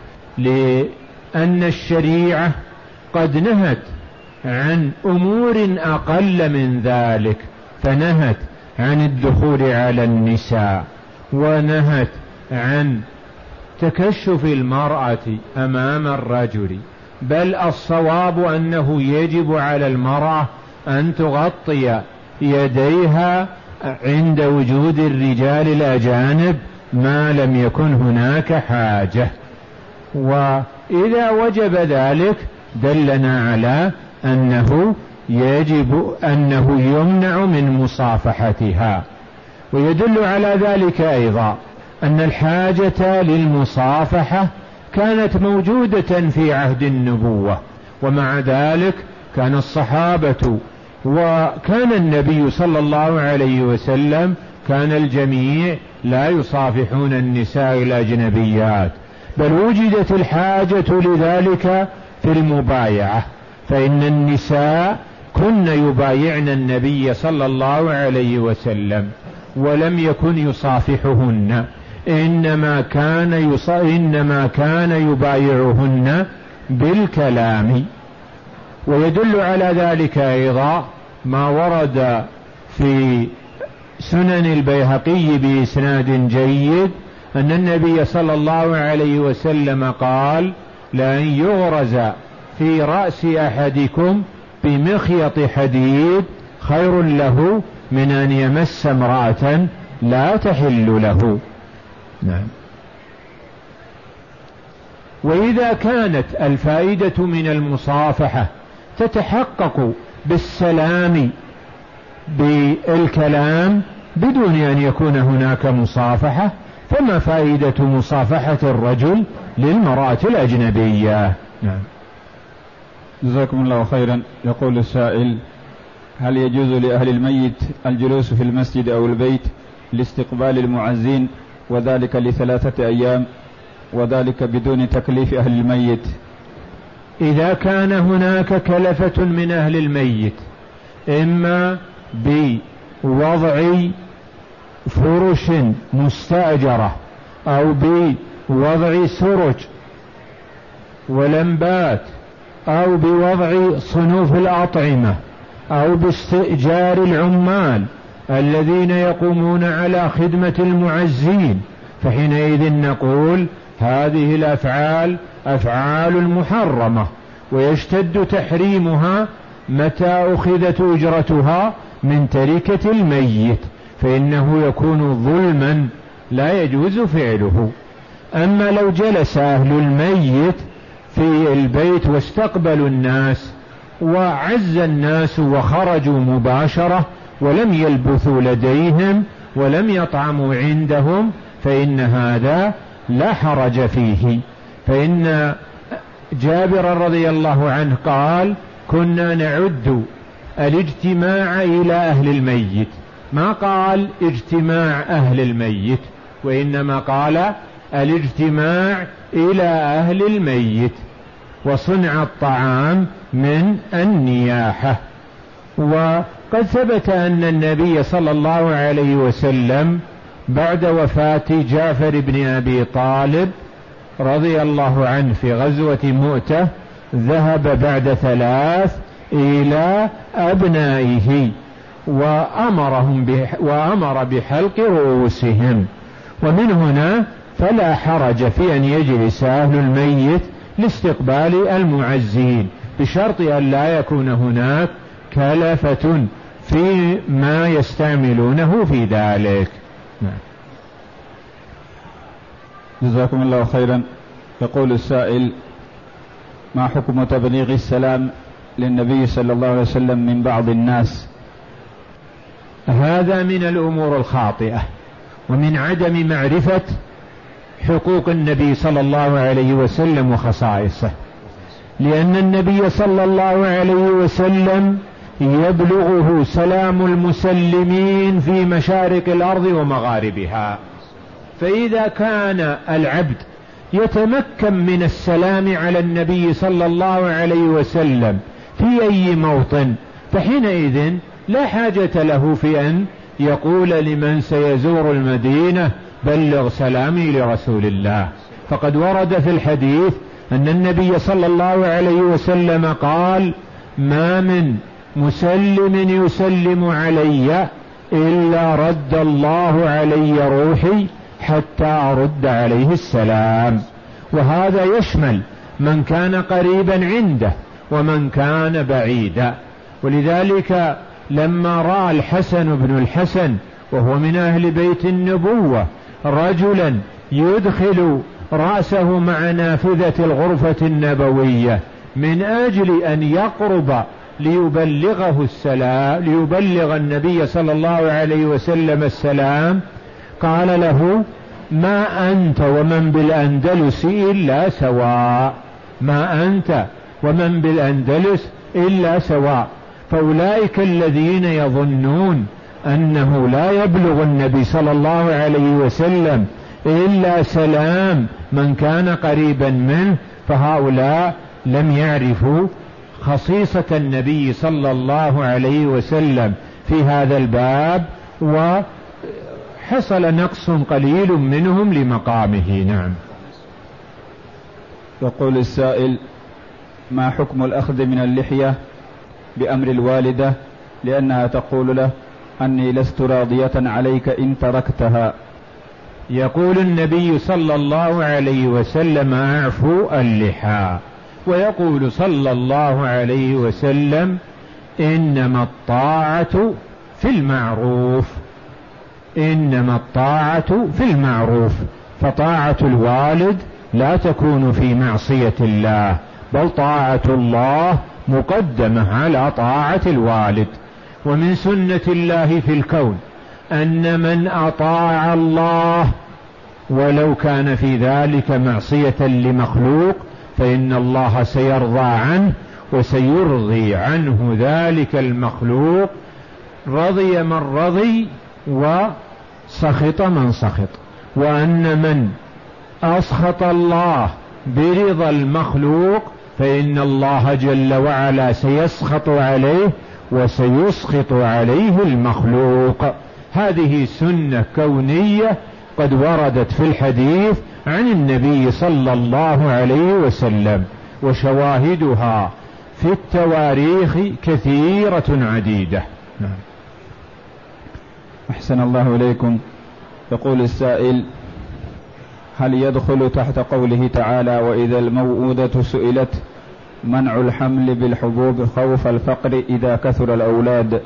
لأن الشريعة قد نهت عن أمور أقل من ذلك، فنهت عن الدخول على النساء، ونهت عن تكشف المرأة أمام الرجل، بل الصواب أنه يجب على المرأة أن تغطي يديها عند وجود الرجال الأجانب ما لم يكن هناك حاجة، وإذا وجب ذلك دلنا على أنه يجب أنه يمنع من مصافحتها. ويدل على ذلك أيضا أن الحاجة للمصافحة كانت موجودة في عهد النبوة، ومع ذلك كان الصحابة وكان النبي صلى الله عليه وسلم كان الجميع لا يصافحون النساء الأجنبيات، بل وجدت الحاجة لذلك في المبايعة، فإن النساء كن يبايعن النبي صلى الله عليه وسلم ولم يكن يصافحهن، إنما كان يص... إنما كان يبايعهن بالكلام. ويدل على ذلك أيضا ما ورد في سنن البيهقي بإسناد جيد أن النبي صلى الله عليه وسلم قال: لأن يغرز في رأس أحدكم بمخيط حديد خير له من أن يمس امرأة لا تحل له. نعم. وإذا كانت الفائدة من المصافحة تتحقق بالسلام بالكلام بدون أن يكون هناك مصافحة، فما فائدة مصافحة الرجل للمرأة الأجنبية؟ نعم. جزاكم الله خيرا. يقول السائل: هل يجوز لأهل الميت الجلوس في المسجد أو البيت لاستقبال المعزين، وذلك لثلاثة أيام، وذلك بدون تكليف أهل الميت؟ إذا كان هناك كلفة من أهل الميت، إما بوضع فرش مستأجرة أو بوضع سرج ولمبات أو بوضع صنوف الأطعمة أو باستئجار العمال الذين يقومون على خدمة المعزين، فحينئذ نقول هذه الأفعال أفعال محرمة، ويشتد تحريمها متى أخذت أجرتها من تركة الميت، فإنه يكون ظلما لا يجوز فعله. أما لو جلس أهل الميت في البيت واستقبلوا الناس وعز الناس وخرجوا مباشرة ولم يلبثوا لديهم ولم يطعموا عندهم، فإن هذا لا حرج فيه. فإن جابر رضي الله عنه قال: كنا نعد الاجتماع إلى أهل الميت، ما قال اجتماع أهل الميت، وإنما قال الاجتماع إلى أهل الميت، وصنع الطعام من النياحة. وقد ثبت أن النبي صلى الله عليه وسلم بعد وفاة جعفر بن أبي طالب رضي الله عنه في غزوة مؤتة ذهب بعد ثلاث إلى أبنائه وأمرهم بح وأمر بحلق رؤوسهم، ومن هنا فلا حرج في أن يجلس أهل الميت لاستقبال المعزين، بشرط أن لا يكون هناك كلفة في ما يستعملونه في ذلك. جزاكم الله خيرا. يقول السائل: ما حكم تبليغ السلام للنبي صلى الله عليه وسلم من بعض الناس؟ هذا من الأمور الخاطئة ومن عدم معرفة حقوق النبي صلى الله عليه وسلم وخصائصه، لأن النبي صلى الله عليه وسلم يبلغه سلام المسلمين في مشارق الأرض ومغاربها، فإذا كان العبد يتمكن من السلام على النبي صلى الله عليه وسلم في أي موطن، فحينئذ لا حاجة له في أن يقول لمن سيزور المدينة: بلغ سلامي لرسول الله. فقد ورد في الحديث أن النبي صلى الله عليه وسلم قال: ما من مسلم يسلم علي إلا رد الله علي روحي حتى أرد عليه السلام. وهذا يشمل من كان قريبا عنده ومن كان بعيدا. ولذلك لما رأى الحسن بن الحسن وهو من أهل بيت النبوة رجلا يدخل رأسه مع نافذة الغرفة النبوية من أجل أن يقرب ليبلغه السلام، ليبلغ النبي صلى الله عليه وسلم السلام، قال له: ما أنت ومن بالأندلس إلا سواء، ما أنت ومن بالأندلس إلا سواء. فأولئك الذين يظنون أنه لا يبلغ النبي صلى الله عليه وسلم إلا سلام من كان قريبا منه، فهؤلاء لم يعرفوا خصيصة النبي صلى الله عليه وسلم في هذا الباب، وحصل نقص قليل منهم لمقامه. نعم. يقول السائل: ما حكم الأخذ من اللحية بأمر الوالدة لأنها تقول له: أني لست راضية عليك إن تركتها؟ يقول النبي صلى الله عليه وسلم: اعفوا اللحى. ويقول صلى الله عليه وسلم: إنما الطاعة في المعروف، إنما الطاعة في المعروف. فطاعة الوالد لا تكون في معصية الله، بل طاعة الله مقدمة على طاعة الوالد. ومن سنة الله في الكون أن من أطاع الله ولو كان في ذلك معصية لمخلوق فإن الله سيرضى عنه وسيرضي عنه ذلك المخلوق، رضي من رضي وسخط من سخط. وأن من أسخط الله برضا المخلوق فإن الله جل وعلا سيسخط عليه وسيسخط عليه المخلوق. هذه سنة كونية قد وردت في الحديث عن النبي صلى الله عليه وسلم، وشواهدها في التواريخ كثيرة عديدة. نعم. أحسن الله إليكم. يقول السائل: هل يدخل تحت قوله تعالى: وإذا الموءودة سئلت، منع الحمل بالحبوب خوف الفقر إذا كثر الأولاد؟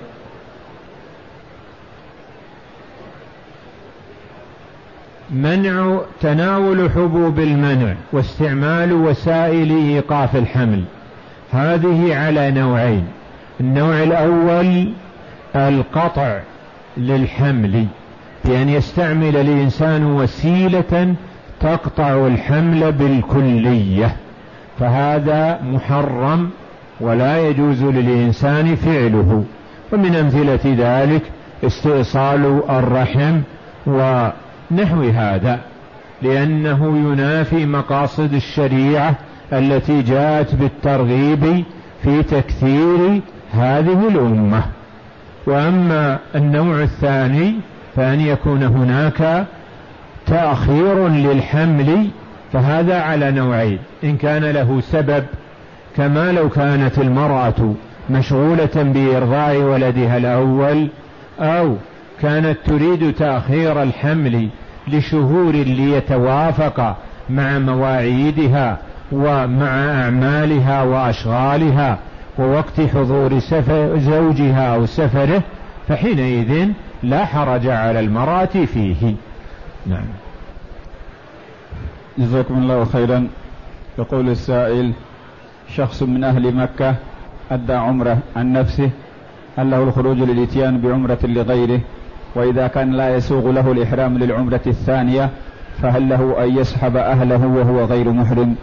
منع تناول حبوب المنع واستعمال وسائل إيقاف الحمل هذه على نوعين. النوع الأول القطع للحمل، بأن يستعمل الإنسان وسيلة تقطع الحمل بالكلية، فهذا محرم ولا يجوز للإنسان فعله. ومن أمثلة ذلك استئصال الرحم ونحو هذا، لأنه ينافي مقاصد الشريعة التي جاءت بالترغيب في تكثير هذه الأمة. وأما النوع الثاني فأن يكون هناك تأخير للحمل، فهذا على نوعين: إن كان له سبب، كما لو كانت المرأة مشغولة بإرضاع ولدها الأول، أو كانت تريد تأخير الحمل لشهور ليتوافق مع مواعيدها ومع أعمالها وأشغالها ووقت حضور سفر زوجها أو سفره، فحينئذ لا حرج على المرأة فيه. نعم. جزاكم الله خيرا. يقول السائل: شخص من أهل مكة أدى عمره عن نفسه، هل له الخروج للإتيان بعمرة لغيره؟ وإذا كان لا يسوغ له الإحرام للعمرة الثانية فهل له أن يسحب أهله وهو غير محرم؟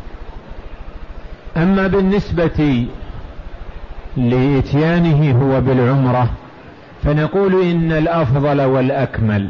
أما بالنسبة لإتيانه هو بالعمرة فنقول إن الأفضل والأكمل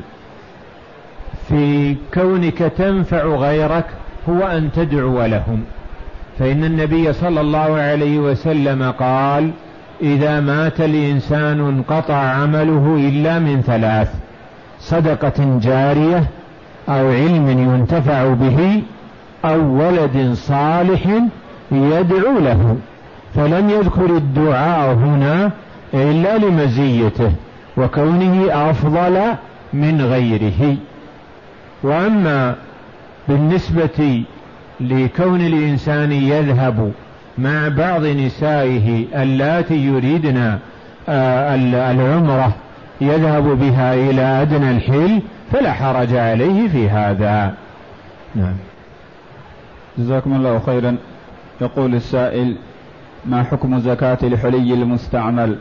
في كونك تنفع غيرك هو أن تدعو لهم، فإن النبي صلى الله عليه وسلم قال: إذا مات الإنسان انقطع عمله إلا من ثلاث: صدقة جارية، أو علم ينتفع به، أو ولد صالح يدعو له. فلم يذكر الدعاء هنا إلا لمزيته وكونه أفضل من غيره. وأما بالنسبة لكون الإنسان يذهب مع بعض نسائه اللاتي يريدن العمرة يذهب بها إلى أدنى الحل فلا حرج عليه في هذا. نعم. جزاكم الله خيرا. يقول السائل: ما حكم زكاة الحلي المستعمل؟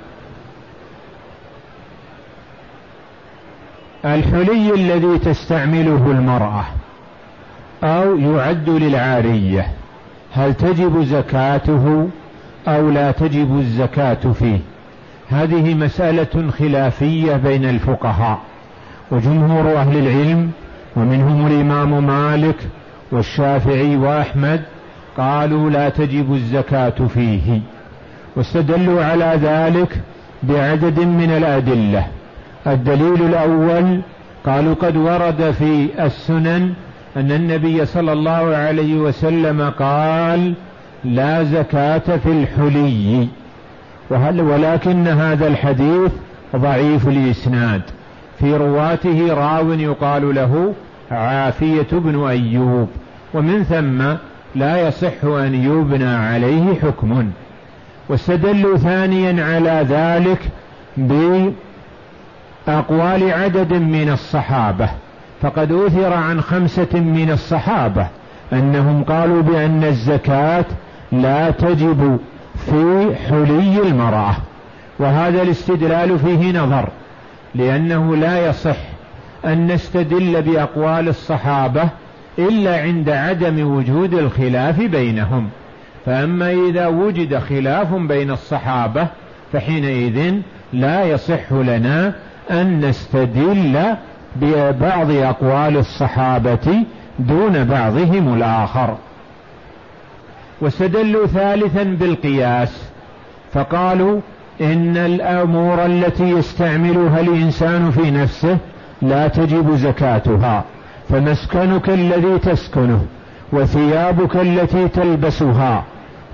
الحلي الذي تستعمله المرأة أو يعد للعارية هل تجب زكاته أو لا تجب الزكاة فيه؟ هذه مسألة خلافية بين الفقهاء، وجمهور أهل العلم ومنهم الإمام مالك والشافعي وأحمد قالوا لا تجب الزكاة فيه، واستدلوا على ذلك بعدد من الأدلة. الدليل الأول قالوا: قد ورد في السنن أن النبي صلى الله عليه وسلم قال: لا زكاة في الحلي، وهل ولكن هذا الحديث ضعيف الإسناد، في رواته راو يقال له عافية بن أيوب، ومن ثم لا يصح أن يبنى عليه حكم. واستدلوا ثانيا على ذلك بأقوال عدد من الصحابة، فقد أثر عن خمسة من الصحابة أنهم قالوا بأن الزكاة لا تجب في حلي المرأة، وهذا الاستدلال فيه نظر، لأنه لا يصح أن نستدل بأقوال الصحابة إلا عند عدم وجود الخلاف بينهم. فأما إذا وجد خلاف بين الصحابة فحينئذ لا يصح لنا أن نستدل ببعض أقوال الصحابة دون بعضهم الآخر. واستدلوا ثالثا بالقياس، فقالوا إن الأمور التي يستعملها الإنسان في نفسه لا تجب زكاتها، فمسكنك الذي تسكنه وثيابك التي تلبسها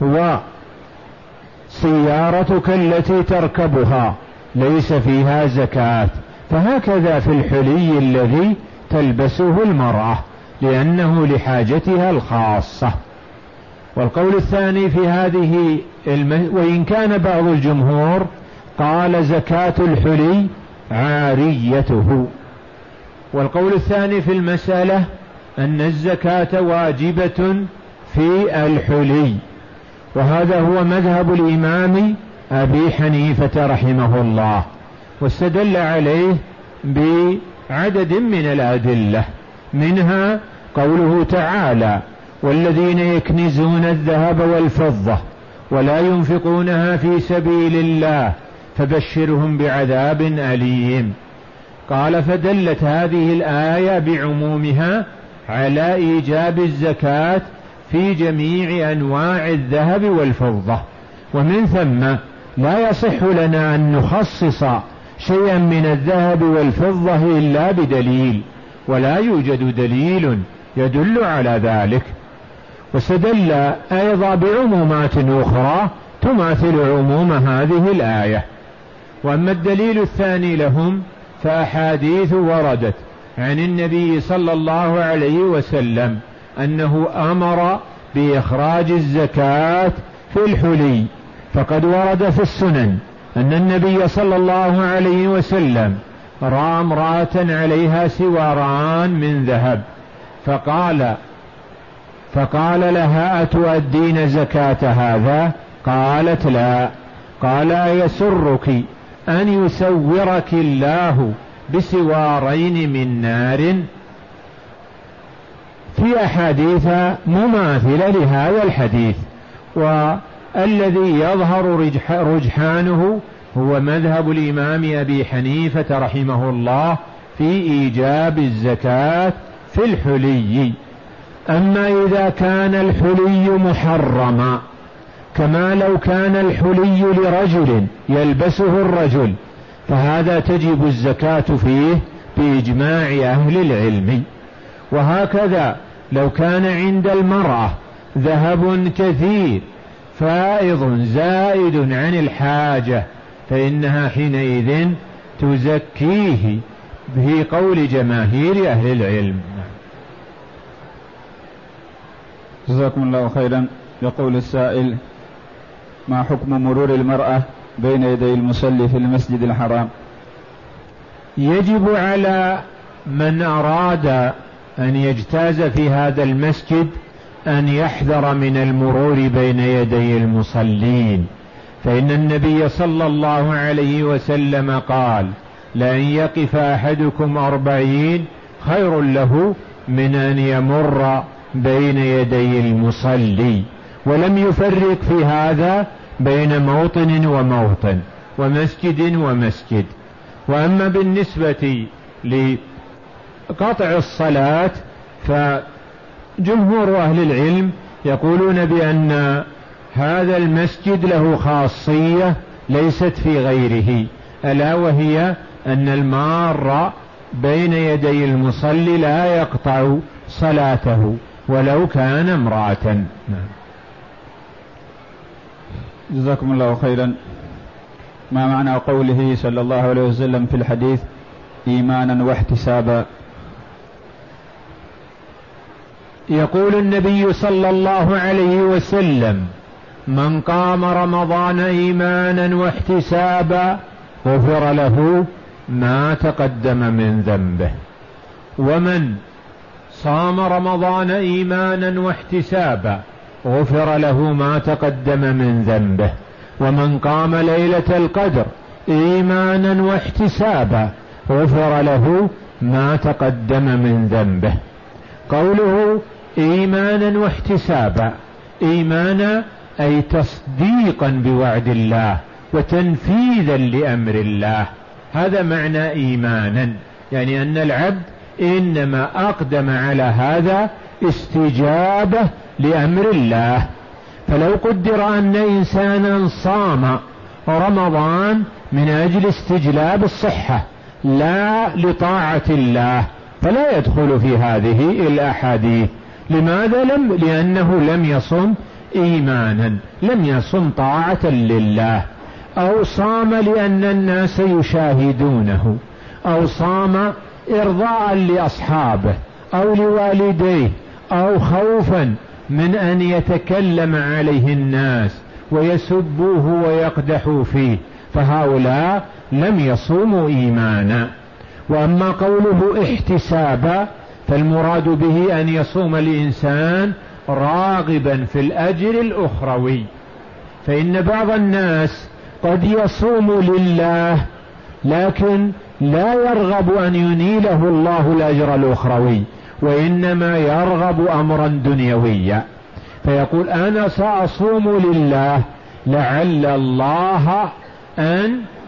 وسيارتك التي تركبها ليس فيها زكاة، فهكذا في الحلي الذي تلبسه المرأة لأنه لحاجتها الخاصة. والقول الثاني في هذه الم... وإن كان بعض الجمهور قال زكاة الحلي عاريته. والقول الثاني في المسألة أن الزكاة واجبة في الحلي، وهذا هو مذهب الإمام أبي حنيفة رحمه الله، واستدل عليه بعدد من الأدلة، منها قوله تعالى: والذين يكنزون الذهب والفضة ولا ينفقونها في سبيل الله فبشرهم بعذاب أليم. قال: فدلت هذه الآية بعمومها على إيجاب الزكاة في جميع أنواع الذهب والفضة، ومن ثم لا يصح لنا أن نخصص شيئا من الذهب والفضة إلا بدليل، ولا يوجد دليل يدل على ذلك. واستدل أيضا بعمومات أخرى تماثل عموم هذه الآية. وأما الدليل الثاني لهم فأحاديث وردت عن النبي صلى الله عليه وسلم أنه أمر بإخراج الزكاة في الحلي، فقد ورد في السنن أن النبي صلى الله عليه وسلم رأى امرأة عليها سواران من ذهب، فقال فقال لها أتؤدين زكاة هذا؟ قالت لا. قال أيسرك أن يسورك الله بسوارين من نار؟ في أحاديث مماثلة لهذا الحديث، والذي يظهر رجحانه هو مذهب الإمام أبي حنيفة رحمه الله في إيجاب الزكاة في الحلي. أما إذا كان الحلي محرما، كما لو كان الحلي لرجل يلبسه الرجل، فهذا تجب الزكاة فيه بإجماع أهل العلم. وهكذا لو كان عند المرأة ذهب كثير فائض زائد عن الحاجة، فإنها حينئذ تزكيه في قول جماهير أهل العلم. جزاكم الله خيرا. يقول السائل: ما حكم مرور المرأة بين يدي المصلي في المسجد الحرام؟ يجب على من أراد أن يجتاز في هذا المسجد أن يحذر من المرور بين يدي المصلين، فإن النبي صلى الله عليه وسلم قال: لأن يقف أحدكم أربعين خير له من أن يمر بين يدي المصلي. ولم يفرق في هذا بين موطن وموطن ومسجد ومسجد. وأما بالنسبة لقطع الصلاة فجمهور أهل العلم يقولون بأن هذا المسجد له خاصية ليست في غيره، ألا وهي أن المار بين يدي المصلي لا يقطع صلاته ولو كان امرأة. جزاكم الله خيرا. ما معنى قوله صلى الله عليه وسلم في الحديث: إيمانا واحتسابا؟ يقول النبي صلى الله عليه وسلم: من قام رمضان إيمانا واحتسابا غفر له ما تقدم من ذنبه. ومن صام رمضان إيمانا واحتسابا غفر له ما تقدم من ذنبه. ومن قام ليلة القدر إيمانا واحتسابا غفر له ما تقدم من ذنبه. قوله إيمانا واحتسابا، إيمانا أي تصديقا بوعد الله وتنفيذا لأمر الله، هذا معنى إيمانا، يعني أن العبد إنما أقدم على هذا استجابة لأمر الله. فلو قدر أن إنسانا صام رمضان من أجل استجلاب الصحة لا لطاعة الله فلا يدخل في هذه الأحاديث. لماذا؟ لم لأنه لم يصم إيمانا، لم يصم طاعة لله. أو صام لأن الناس يشاهدونه، أو صام إرضاء لأصحابه أو لوالديه، أو خوفا من أن يتكلم عليه الناس ويسبوه ويقدحوا فيه، فهؤلاء لم يصوموا إيمانا. وأما قوله احتسابا فالمراد به أن يصوم الإنسان راغبا في الأجر الأخروي، فإن بعض الناس قد يصوم لله لكن لا يرغب أن ينيله الله الأجر الأخروي، وإنما يرغب أمرا دنيويا، فيقول أنا سأصوم لله لعل الله أن